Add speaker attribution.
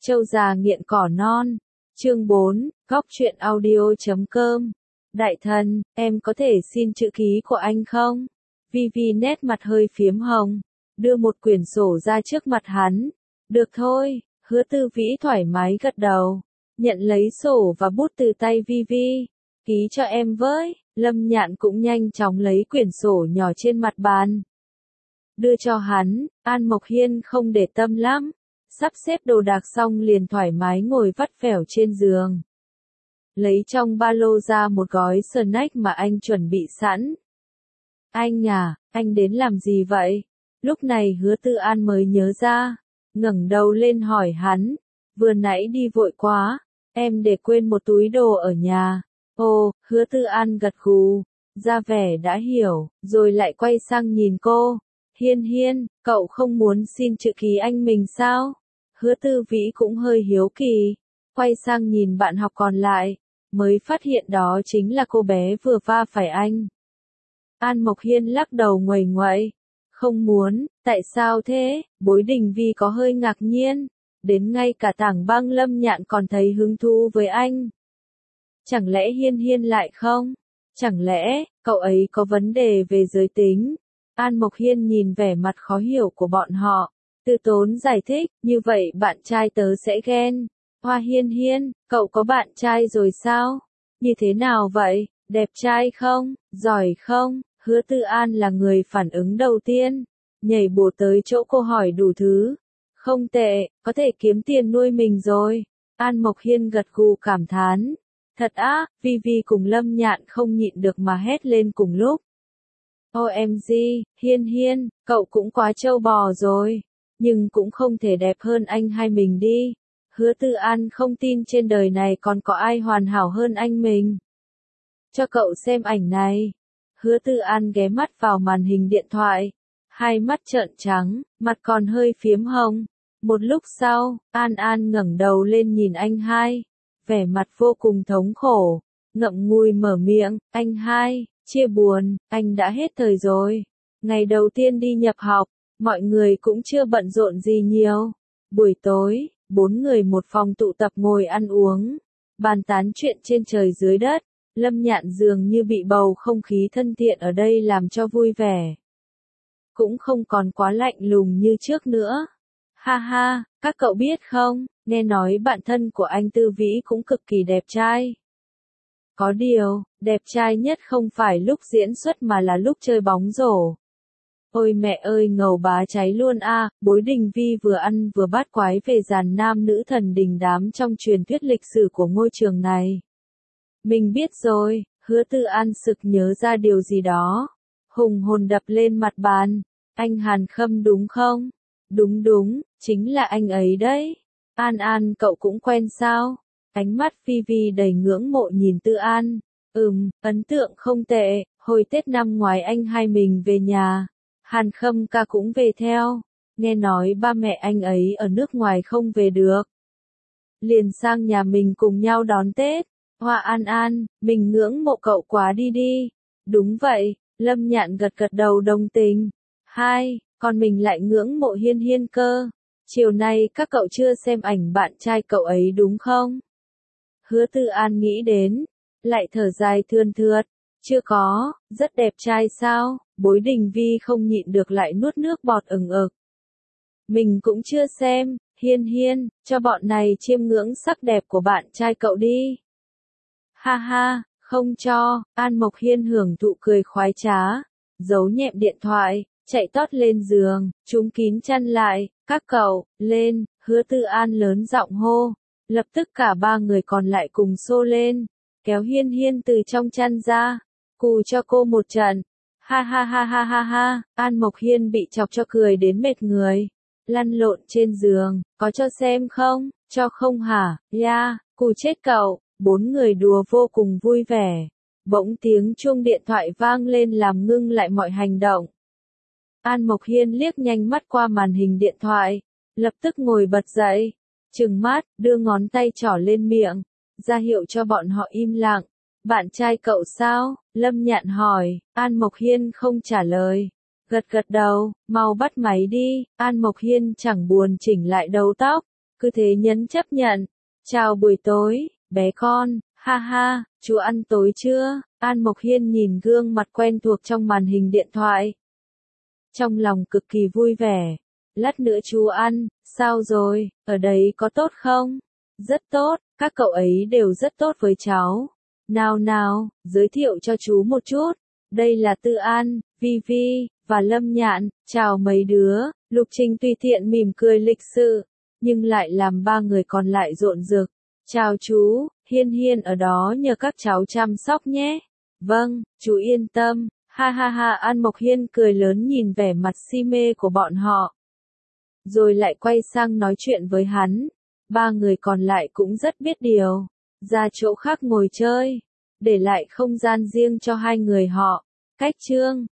Speaker 1: Trâu già nghiện cỏ non. Chương 4, Góc truyện audio.com. Đại thần, em có thể xin chữ ký của anh không? Vivi nét mặt hơi phiếm hồng, đưa một quyển sổ ra trước mặt hắn. Được thôi, Hứa Tư Vĩ thoải mái gật đầu, nhận lấy sổ và bút từ tay Vivi. Ký cho em với. Lâm Nhạn cũng nhanh chóng lấy quyển sổ nhỏ trên mặt bàn, đưa cho hắn. An Mộc Hiên không để tâm lắm, sắp xếp đồ đạc xong liền thoải mái ngồi vắt vẻo trên giường. Lấy trong ba lô ra một gói snack mà anh chuẩn bị sẵn. Anh à, anh đến làm gì vậy? Lúc này Hứa Tư An mới nhớ ra, ngẩng đầu lên hỏi hắn. Vừa nãy đi vội quá, em để quên một túi đồ ở nhà. Ồ, Hứa Tư An gật gù, ra vẻ đã hiểu, rồi lại quay sang nhìn cô. Hiên Hiên, cậu không muốn xin chữ ký anh mình sao? Hứa Tư Vĩ cũng hơi hiếu kỳ, quay sang nhìn bạn học còn lại, mới phát hiện đó chính là cô bé vừa va phải anh. An Mộc Hiên lắc đầu nguầy nguậy. Không muốn. Tại sao thế? Bối Đình Vi có hơi ngạc nhiên, đến ngay cả Tảng Băng Lâm Nhạn còn thấy hứng thú với anh. Chẳng lẽ Hiên Hiên lại không? Chẳng lẽ, cậu ấy có vấn đề về giới tính? An Mộc Hiên nhìn vẻ mặt khó hiểu của bọn họ, từ tốn giải thích, như vậy bạn trai tớ sẽ ghen. Hoa Hiên Hiên, cậu có bạn trai rồi sao? Như thế nào vậy? Đẹp trai không? Giỏi không? Hứa Tư An là người phản ứng đầu tiên, nhảy bổ tới chỗ cô hỏi đủ thứ. Không tệ, có thể kiếm tiền nuôi mình rồi. An Mộc Hiên gật gù cảm thán. Thật á, Vivi cùng Lâm Nhạn không nhịn được mà hét lên cùng lúc. OMG, Hiên Hiên, cậu cũng quá trâu bò rồi, nhưng cũng không thể đẹp hơn anh hai mình đi. Hứa Tư An không tin trên đời này còn có ai hoàn hảo hơn anh mình. Cho cậu xem ảnh này. Hứa Tư An ghé mắt vào màn hình điện thoại, hai mắt trợn trắng, mặt còn hơi phiếm hồng. Một lúc sau, An An ngẩng đầu lên nhìn anh hai, vẻ mặt vô cùng thống khổ, ngậm ngùi mở miệng. Anh hai, chia buồn, anh đã hết thời rồi. Ngày đầu tiên đi nhập học, mọi người cũng chưa bận rộn gì nhiều. Buổi tối, 4 người một phòng tụ tập ngồi ăn uống, bàn tán chuyện trên trời dưới đất. Lâm Nhạn dường như bị bầu không khí thân thiện ở đây làm cho vui vẻ, cũng không còn quá lạnh lùng như trước nữa. Ha ha, các cậu biết không, nghe nói bạn thân của anh Tư Vĩ cũng cực kỳ đẹp trai. Có điều, đẹp trai nhất không phải lúc diễn xuất mà là lúc chơi bóng rổ. Ôi mẹ ơi, ngầu bá cháy luôn a. Bối Đình Vi vừa ăn vừa bát quái về dàn nam nữ thần đình đám trong truyền thuyết lịch sử của ngôi trường này. Mình biết rồi. Hứa Tư An sực nhớ ra điều gì đó, hùng hồn đập lên mặt bàn. Anh Hàn Khâm đúng không? Đúng đúng, chính là anh ấy đấy. An An, cậu cũng quen sao? Ánh mắt Vivi đầy ngưỡng mộ nhìn Tư An. Ấn tượng không tệ. Hồi Tết năm ngoái anh hai mình về nhà, Hàn Khâm ca cũng về theo. Nghe nói ba mẹ anh ấy ở nước ngoài không về được, liền sang nhà mình cùng nhau đón Tết. Hoa An An, mình ngưỡng mộ cậu quá đi đi. Đúng vậy, Lâm Nhạn gật gật đầu đồng tình. Hai, còn mình lại ngưỡng mộ Hiên Hiên cơ. Chiều nay các cậu chưa xem ảnh bạn trai cậu ấy đúng không? Hứa Tư An nghĩ đến, lại thở dài thườn thượt. Chưa có. Rất đẹp trai sao? Bối Đình Vi không nhịn được lại nuốt nước bọt ừng ực. Mình cũng chưa xem. Hiên Hiên, cho bọn này chiêm ngưỡng sắc đẹp của bạn trai cậu đi. Ha ha, không cho. An Mộc Hiên hưởng thụ cười khoái trá, giấu nhẹm điện thoại, chạy tót lên giường, trúm kín chăn lại. Các cậu, lên. Hứa Tư An lớn giọng hô. Lập tức cả ba người còn lại cùng xô lên, kéo Hiên Hiên từ trong chăn ra, cù cho cô một trận. Ha ha ha ha ha ha. An Mộc Hiên bị chọc cho cười đến mệt người, lăn lộn trên giường. Có cho xem không? Cho không hả? Ya, cù chết cậu. 4 người đùa vô cùng vui vẻ. Bỗng tiếng chuông điện thoại vang lên làm ngưng lại mọi hành động. An Mộc Hiên liếc nhanh mắt qua màn hình điện thoại, lập tức ngồi bật dậy, trừng mắt, đưa ngón tay trỏ lên miệng, ra hiệu cho bọn họ im lặng. Bạn trai cậu sao? Lâm Nhạn hỏi. An Mộc Hiên không trả lời, gật gật đầu. Mau bắt máy đi. An Mộc Hiên chẳng buồn chỉnh lại đầu tóc, cứ thế nhấn chấp nhận. Chào buổi tối, bé con, ha ha, chú ăn tối chưa? An Mộc Hiên nhìn gương mặt quen thuộc trong màn hình điện thoại. Trong lòng cực kỳ vui vẻ. Lát nữa chú ăn, sao rồi, ở đấy có tốt không? Rất tốt, các cậu ấy đều rất tốt với cháu. Nào nào, giới thiệu cho chú một chút. Đây là Tư An, Vivi, và Lâm Nhạn, chào mấy đứa. Lục Trình tùy tiện mỉm cười lịch sự, nhưng lại làm ba người còn lại rộn rực. Chào chú, Hiên Hiên ở đó nhờ các cháu chăm sóc nhé. Vâng, chú yên tâm. Ha ha ha, An Mộc Hiên cười lớn nhìn vẻ mặt si mê của bọn họ. Rồi lại quay sang nói chuyện với hắn. Ba người còn lại cũng rất biết điều. Ra chỗ khác ngồi chơi. Để lại không gian riêng cho hai người họ. Cách chương